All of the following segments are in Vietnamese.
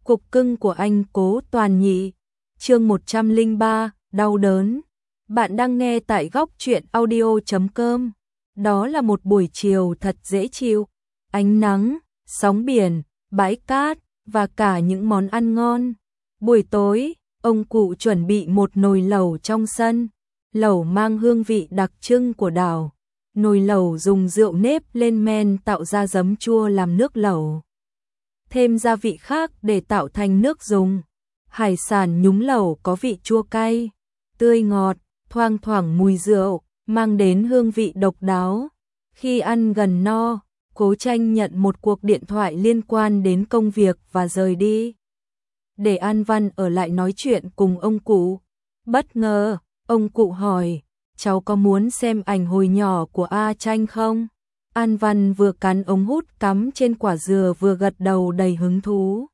Cục cưng của anh Cố Toàn Nhị. Chương 103, đau đớn. Bạn đang nghe tại góc truyện audio.com. Đó là một buổi chiều thật dễ chịu, ánh nắng, sóng biển, bãi cát và cả những món ăn ngon. Buổi tối, ông cụ chuẩn bị một nồi lẩu trong sân. Lẩu mang hương vị đặc trưng của đảo. Nồi lẩu dùng rượu nếp lên men tạo ra giấm chua làm nước lẩu. Thêm gia vị khác để tạo thành nước dùng. Hải sản nhúng lẩu có vị chua cay, tươi ngọt, thoang thoảng mùi rượu, mang đến hương vị độc đáo. Khi ăn gần no, Cố Tranh nhận một cuộc điện thoại liên quan đến công việc và rời đi. Để An Văn ở lại nói chuyện cùng ông cụ. Bất ngờ, ông cụ hỏi, cháu có muốn xem ảnh hồi nhỏ của A Tranh không? An Văn vừa cắn ống hút cắm trên quả dừa vừa gật đầu đầy hứng thú.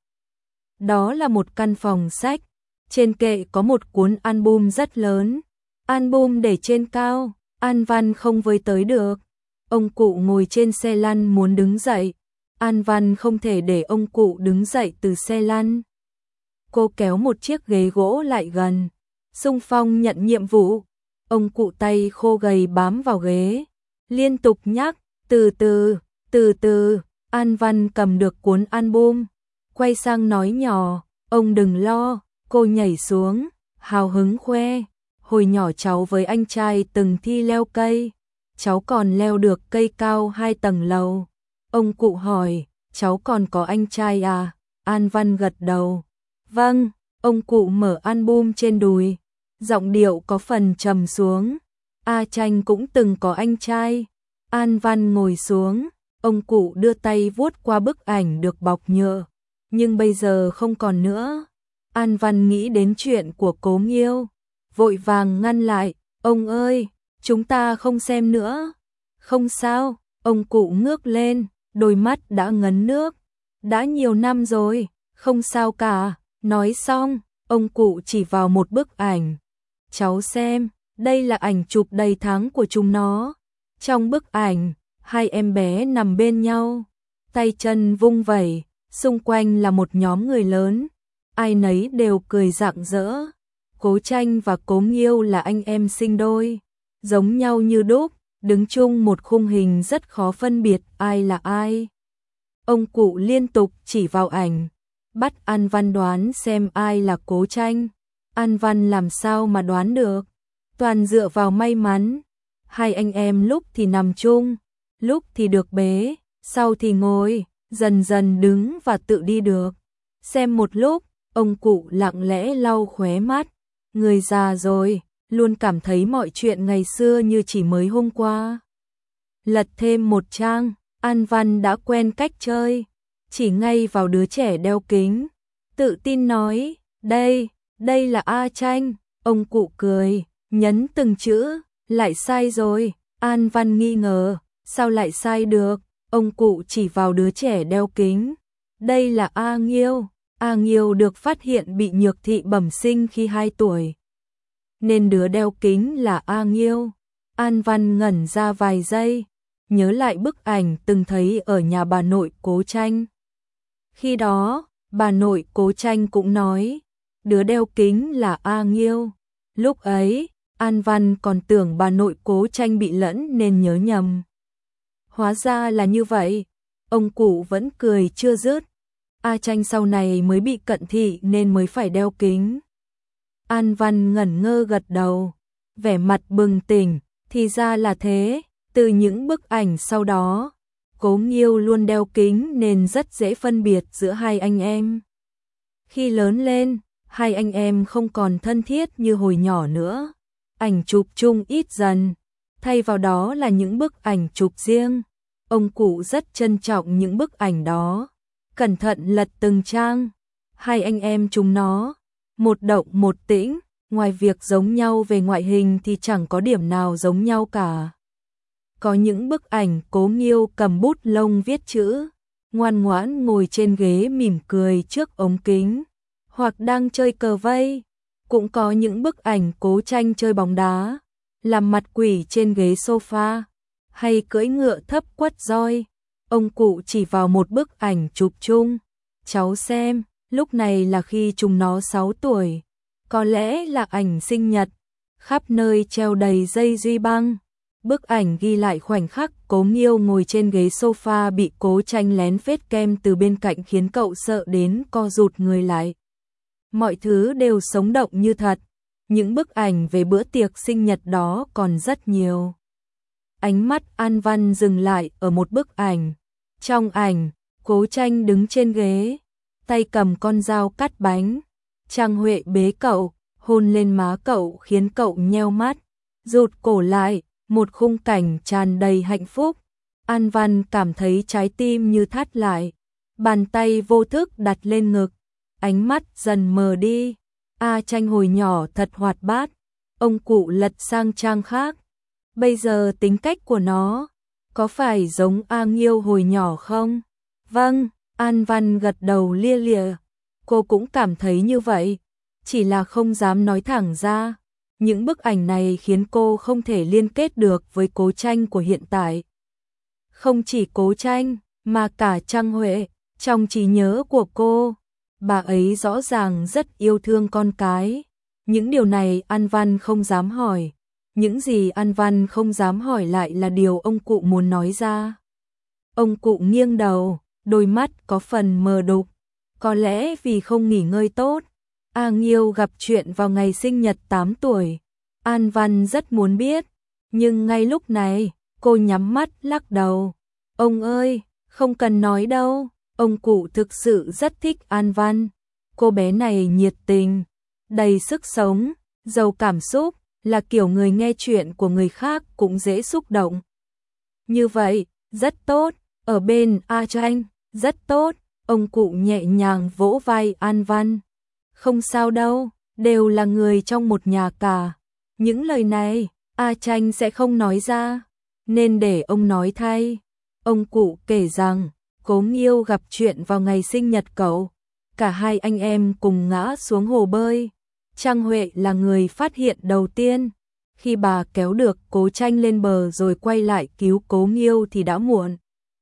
Đó là một căn phòng sách, trên kệ có một cuốn album rất lớn. Album để trên cao, An Văn không với tới được. Ông cụ ngồi trên xe lăn muốn đứng dậy. An Văn không thể để ông cụ đứng dậy từ xe lăn. Cô kéo một chiếc ghế gỗ lại gần, xung phong nhận nhiệm vụ. Ông cụ tay khô gầy bám vào ghế, liên tục nhắc, từ từ. An Văn cầm được cuốn album, quay sang nói nhỏ, ông đừng lo. Cô nhảy xuống, hào hứng khoe, hồi nhỏ cháu với anh trai từng thi leo cây, cháu còn leo được cây cao 2 tầng lầu. Ông cụ hỏi, cháu còn có anh trai à? An Văn gật đầu, vâng. Ông cụ mở album trên đùi, giọng điệu có phần trầm xuống, A Tranh cũng từng có anh trai. An Văn ngồi xuống, ông cụ đưa tay vuốt qua bức ảnh được bọc nhựa, nhưng bây giờ không còn nữa. An Văn nghĩ đến chuyện của Cố Nghiêu, vội vàng ngăn lại, ông ơi, chúng ta không xem nữa. Không sao, ông cụ ngước lên, đôi mắt đã ngấn nước, đã nhiều năm rồi, không sao cả. Nói xong, ông cụ chỉ vào một bức ảnh. Cháu xem, đây là ảnh chụp đầy tháng của chúng nó. Trong bức ảnh, 2 em bé nằm bên nhau, tay chân vung vẩy, xung quanh là một nhóm người lớn, ai nấy đều cười rạng rỡ. Cố Tranh và Cố Nghiêu là anh em sinh đôi, giống nhau như đúc, đứng chung một khung hình rất khó phân biệt ai là ai. Ông cụ liên tục chỉ vào ảnh, bắt An Văn đoán xem ai là Cố Tranh. An Văn làm sao mà đoán được, toàn dựa vào may mắn. 2 anh em lúc thì nằm chung, lúc thì được bế, sau thì ngồi, dần dần đứng và tự đi được. Xem một lúc, ông cụ lặng lẽ lau khóe mắt. Người già rồi, luôn cảm thấy mọi chuyện ngày xưa như chỉ mới hôm qua. Lật thêm một trang, An Văn đã quen cách chơi, chỉ ngay vào đứa trẻ đeo kính, tự tin nói, đây là A Tranh. Ông cụ cười, nhấn từng chữ, lại sai rồi. An Văn nghi ngờ, sao lại sai được? Ông cụ chỉ vào đứa trẻ đeo kính, đây là A Nghiêu. A Nghiêu được phát hiện bị nhược thị bẩm sinh khi 2 tuổi, nên đứa đeo kính là A Nghiêu. An Văn ngẩn ra vài giây, nhớ lại bức ảnh từng thấy ở nhà bà nội Cố Tranh. Khi đó, bà nội Cố Tranh cũng nói, đứa đeo kính là A Nghiêu. Lúc ấy, An Văn còn tưởng bà nội Cố Tranh bị lẫn nên nhớ nhầm. Hóa ra là như vậy, ông cụ vẫn cười chưa dứt. A Tranh sau này mới bị cận thị nên mới phải đeo kính. An Văn ngẩn ngơ gật đầu, vẻ mặt bừng tỉnh, thì ra là thế. Từ những bức ảnh sau đó, Cố Nghiêu luôn đeo kính nên rất dễ phân biệt giữa 2 anh em. Khi lớn lên, 2 anh em không còn thân thiết như hồi nhỏ nữa. Ảnh chụp chung ít dần, thay vào đó là những bức ảnh chụp riêng. Ông cụ rất trân trọng những bức ảnh đó, cẩn thận lật từng trang. 2 anh em chúng nó, một động một tĩnh, ngoài việc giống nhau về ngoại hình thì chẳng có điểm nào giống nhau cả. Có những bức ảnh Cố Nghiêu cầm bút lông viết chữ, ngoan ngoãn ngồi trên ghế mỉm cười trước ống kính, hoặc đang chơi cờ vây. Cũng có những bức ảnh Cố Tranh chơi bóng đá, làm mặt quỷ trên ghế sofa, hay cưỡi ngựa thấp quất roi. Ông cụ chỉ vào một bức ảnh chụp chung, cháu xem, Lúc này là khi chúng nó 6 tuổi, có lẽ là ảnh sinh nhật, khắp nơi treo đầy dây duy băng. Bức ảnh ghi lại khoảnh khắc Cố Nghiêu ngồi trên ghế sofa bị Cố Tranh lén phết kem từ bên cạnh khiến cậu sợ đến co rụt người lại. Mọi thứ đều sống động như thật, những bức ảnh về bữa tiệc sinh nhật đó còn rất nhiều. Ánh mắt An Văn dừng lại ở một bức ảnh. Trong ảnh, Cố Tranh đứng trên ghế, tay cầm con dao cắt bánh. Trang Huệ bế cậu, hôn lên má cậu khiến cậu nheo mắt, rụt cổ lại, một khung cảnh tràn đầy hạnh phúc. An Văn cảm thấy trái tim như thắt lại, bàn tay vô thức đặt lên ngực, ánh mắt dần mờ đi. A Tranh hồi nhỏ thật hoạt bát, ông cụ lật sang trang khác. Bây giờ tính cách của nó có phải giống A Nghiêu hồi nhỏ không? Vâng, An Văn gật đầu lia lịa. Cô cũng cảm thấy như vậy, chỉ là không dám nói thẳng ra. Những bức ảnh này khiến cô không thể liên kết được với Cố Tranh của hiện tại. Không chỉ Cố Tranh, mà cả Trang Huệ, trong trí nhớ của cô, bà ấy rõ ràng rất yêu thương con cái. Những điều này An Văn không dám hỏi. Những gì An Văn không dám hỏi lại là điều ông cụ muốn nói ra. Ông cụ nghiêng đầu, đôi mắt có phần mờ đục. Có lẽ vì không nghỉ ngơi tốt. A Nghiêu gặp chuyện vào ngày sinh nhật 8 tuổi. An Văn rất muốn biết, nhưng ngay lúc này, cô nhắm mắt lắc đầu. Ông ơi, không cần nói đâu. Ông cụ thực sự rất thích An Văn. Cô bé này nhiệt tình, đầy sức sống, giàu cảm xúc, là kiểu người nghe chuyện của người khác cũng dễ xúc động. Như vậy, rất tốt, ở bên A Tranh, rất tốt. Ông cụ nhẹ nhàng vỗ vai An Văn. Không sao đâu, đều là người trong một nhà cả. Những lời này, A Tranh sẽ không nói ra, nên để ông nói thay. Ông cụ kể rằng, Cố Nghiêu gặp chuyện vào ngày sinh nhật cậu. Cả hai anh em cùng ngã xuống hồ bơi. Trang Huệ là người phát hiện đầu tiên. Khi bà kéo được Cố Tranh lên bờ rồi quay lại cứu Cố Nghiêu thì đã muộn.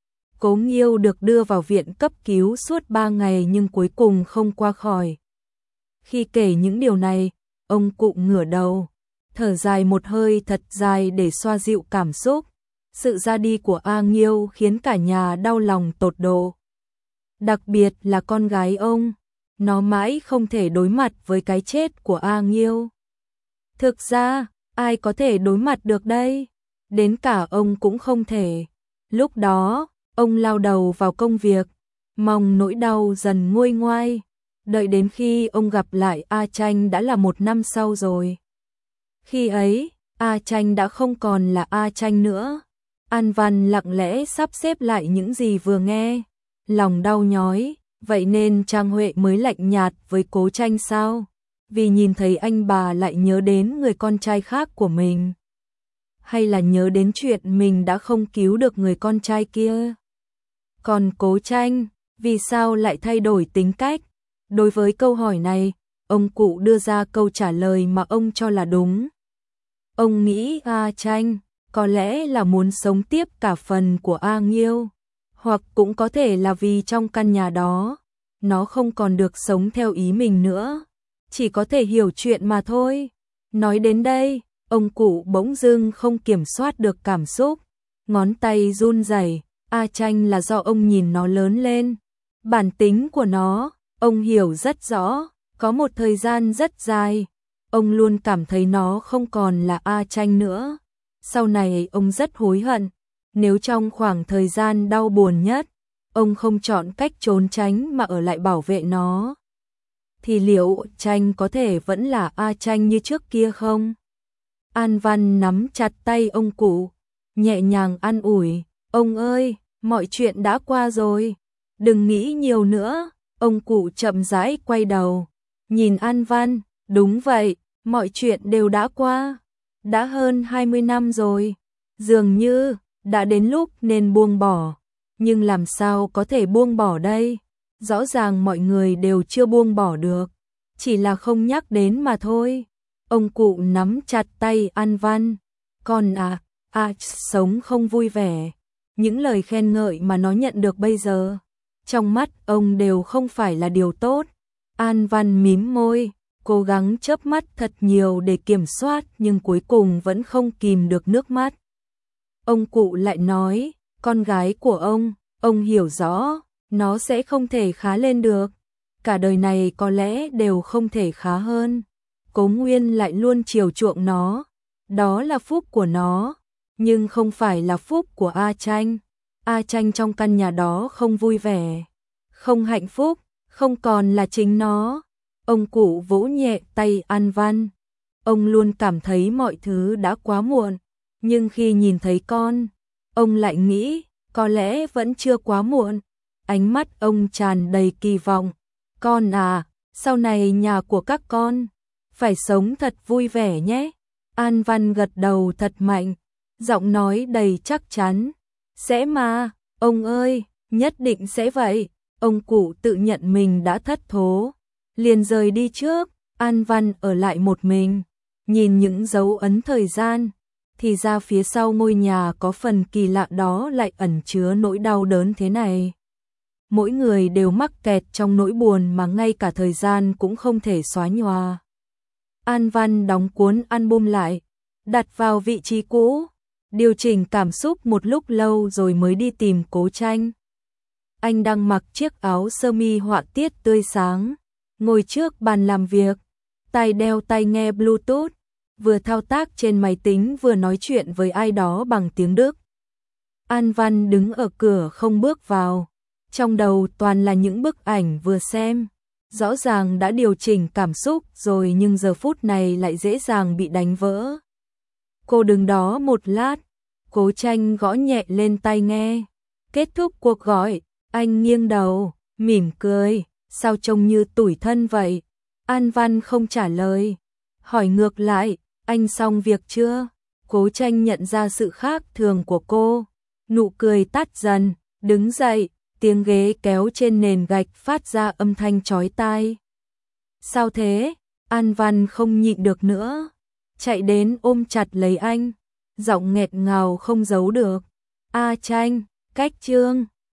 Cố Nghiêu được đưa vào viện cấp cứu suốt 3 ngày nhưng cuối cùng không qua khỏi. Khi kể những điều này, ông cụ ngửa đầu, thở dài một hơi thật dài để xoa dịu cảm xúc. Sự ra đi của A Nghiêu khiến cả nhà đau lòng tột độ. Đặc biệt là con gái ông, nó mãi không thể đối mặt với cái chết của A Nghiêu. Thực ra, ai có thể đối mặt được đây? Đến cả ông cũng không thể. Lúc đó, ông lao đầu vào công việc, mong nỗi đau dần nguôi ngoai. Đợi đến khi ông gặp lại A Tranh đã là 1 năm sau rồi. Khi ấy, A Tranh đã không còn là A Tranh nữa. An Văn lặng lẽ sắp xếp lại những gì vừa nghe. Lòng đau nhói, vậy nên Trang Huệ mới lạnh nhạt với Cố Tranh sao? Vì nhìn thấy anh bà lại nhớ đến người con trai khác của mình. Hay là nhớ đến chuyện mình đã không cứu được người con trai kia? Còn Cố Tranh, vì sao lại thay đổi tính cách? Đối với câu hỏi này, ông cụ đưa ra câu trả lời mà ông cho là đúng. Ông nghĩ A Tranh có lẽ là muốn sống tiếp cả phần của A Nghiêu, hoặc cũng có thể là vì trong căn nhà đó, nó không còn được sống theo ý mình nữa, chỉ có thể hiểu chuyện mà thôi. Nói đến đây, ông cụ bỗng dưng không kiểm soát được cảm xúc, ngón tay run rẩy. A Tranh là do ông nhìn nó lớn lên, bản tính của nó, ông hiểu rất rõ. Có một thời gian rất dài, ông luôn cảm thấy nó không còn là A Tranh nữa. Sau này ông rất hối hận, nếu trong khoảng thời gian đau buồn nhất, ông không chọn cách trốn tránh mà ở lại bảo vệ nó, thì liệu Tranh có thể vẫn là A Tranh như trước kia không? An Văn nắm chặt tay ông cụ, nhẹ nhàng an ủi, ông ơi, mọi chuyện đã qua rồi, đừng nghĩ nhiều nữa. Ông cụ chậm rãi quay đầu, nhìn An Văn, đúng vậy, mọi chuyện đều đã qua, đã hơn 20 năm rồi, dường như đã đến lúc nên buông bỏ, nhưng làm sao có thể buông bỏ đây? Rõ ràng mọi người đều chưa buông bỏ được, chỉ là không nhắc đến mà thôi. Ông cụ nắm chặt tay An Văn, con sống không vui vẻ, những lời khen ngợi mà nó nhận được bây giờ, trong mắt ông đều không phải là điều tốt. An Văn mím môi, cố gắng chớp mắt thật nhiều để kiểm soát nhưng cuối cùng vẫn không kìm được nước mắt. Ông cụ lại nói, con gái của ông hiểu rõ, nó sẽ không thể khá lên được. Cả đời này có lẽ đều không thể khá hơn. Cố Nguyên lại luôn chiều chuộng nó. Đó là phúc của nó, nhưng không phải là phúc của A Tranh. A Tranh trong căn nhà đó không vui vẻ, không hạnh phúc, không còn là chính nó. Ông cụ vỗ nhẹ tay An Văn. Ông luôn cảm thấy mọi thứ đã quá muộn, nhưng khi nhìn thấy con, ông lại nghĩ, có lẽ vẫn chưa quá muộn. Ánh mắt ông tràn đầy kỳ vọng. Con à, sau này nhà của các con phải sống thật vui vẻ nhé. An Văn gật đầu thật mạnh, giọng nói đầy chắc chắn. Sẽ mà, ông ơi, nhất định sẽ vậy. Ông cụ tự nhận mình đã thất thố, liền rời đi trước. An Văn ở lại một mình, nhìn những dấu ấn thời gian. Thì ra phía sau ngôi nhà có phần kỳ lạ đó lại ẩn chứa nỗi đau đớn thế này. Mỗi người đều mắc kẹt trong nỗi buồn mà ngay cả thời gian cũng không thể xóa nhòa. An Văn đóng cuốn album lại, đặt vào vị trí cũ, điều chỉnh cảm xúc một lúc lâu rồi mới đi tìm Cố Tranh. Anh đang mặc chiếc áo sơ mi họa tiết tươi sáng, ngồi trước bàn làm việc, tai đeo tai nghe Bluetooth, vừa thao tác trên máy tính vừa nói chuyện với ai đó bằng tiếng Đức. An Văn đứng ở cửa không bước vào, trong đầu toàn là những bức ảnh vừa xem. Rõ ràng đã điều chỉnh cảm xúc rồi nhưng giờ phút này lại dễ dàng bị đánh vỡ. Cô đứng đó một lát, Cố Tranh gõ nhẹ lên tai nghe. Kết thúc cuộc gọi, anh nghiêng đầu, mỉm cười, sao trông như tủi thân vậy? An Văn không trả lời, hỏi ngược lại, anh xong việc chưa? Cố Tranh nhận ra sự khác thường của cô, nụ cười tắt dần, đứng dậy, tiếng ghế kéo trên nền gạch phát ra âm thanh chói tai. Sao thế? An Văn không nhịn được nữa, chạy đến ôm chặt lấy anh, giọng nghẹt ngào không giấu được. A Tranh, cách chương